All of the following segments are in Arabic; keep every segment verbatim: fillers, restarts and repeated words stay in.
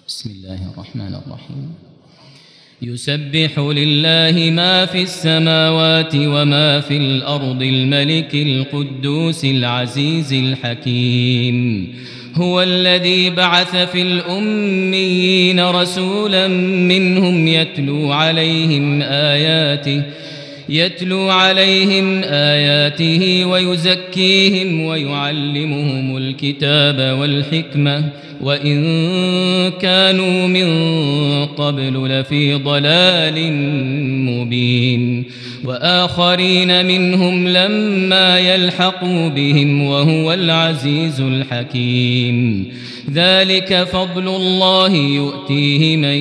بسم الله الرحمن الرحيم. يسبح لله ما في السماوات وما في الأرض الملك القدوس العزيز الحكيم. هو الذي بعث في الأميين رسولا منهم يتلو عليهم آياته يتلو عليهم آياته ويزكيهم ويعلمهم الكتاب والحكمة وإن كانوا من قبل لفي ضلال مبين. وآخرين منهم لما يلحقوا بهم وهو العزيز الحكيم. ذلك فضل الله يؤتيه من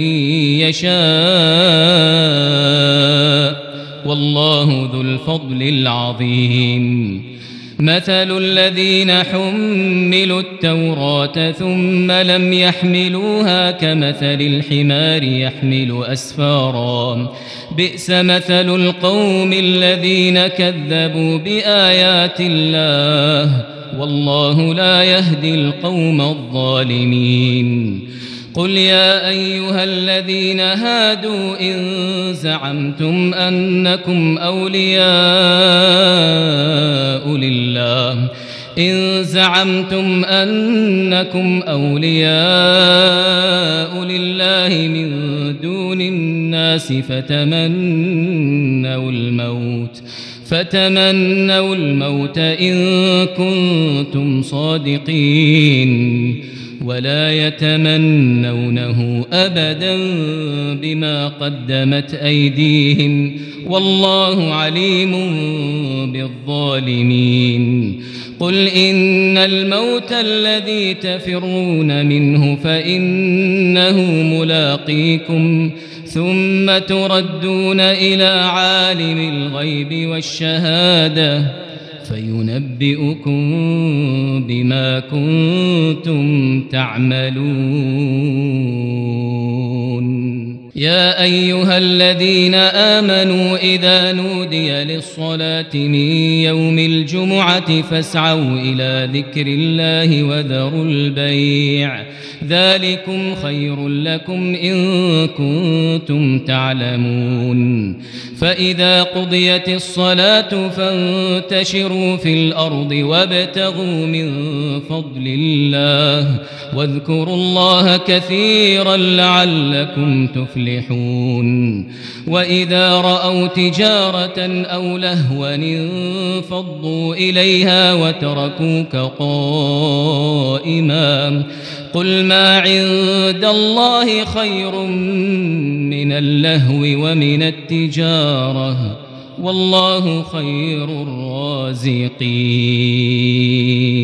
يشاء والله ذو الفضل العظيم. مثل الذين حملوا التوراة ثم لم يحملوها كمثل الحمار يحمل أسفارا بئس مثل القوم الذين كذبوا بآيات الله والله لا يهدي القوم الظالمين. قل يا أيها الذين هادوا إن زعمتم أنكم أولياء لله إن زعمتم أنكم أولياء لله من دون الناس فتمنوا الموت فتمنوا الموت إن كنتم صادقين ولا يتمنونه أبدا بما قدمت أيديهم والله عليم بالظالمين. قل إن الموت الذي تفرون منه فإنه ملاقيكم ثم تردون إلى عالم الغيب والشهادة فينبئكم بما كنتم تعملون. يا أيها الذين آمنوا إذا نودي للصلاة من يوم الجمعة فاسعوا إلى ذكر الله وذروا البيع ذلكم خير لكم إن كنتم تعلمون. فإذا قضيت الصلاة فانتشروا في الأرض وابتغوا من فضل الله واذكروا الله كثيرا لعلكم تفلحون. وإذا رأوا تجارة أو لهوا انفضوا إليها وتركوك قائما قل ما عند الله خير من اللهو ومن التجارة والله خير الرازقين.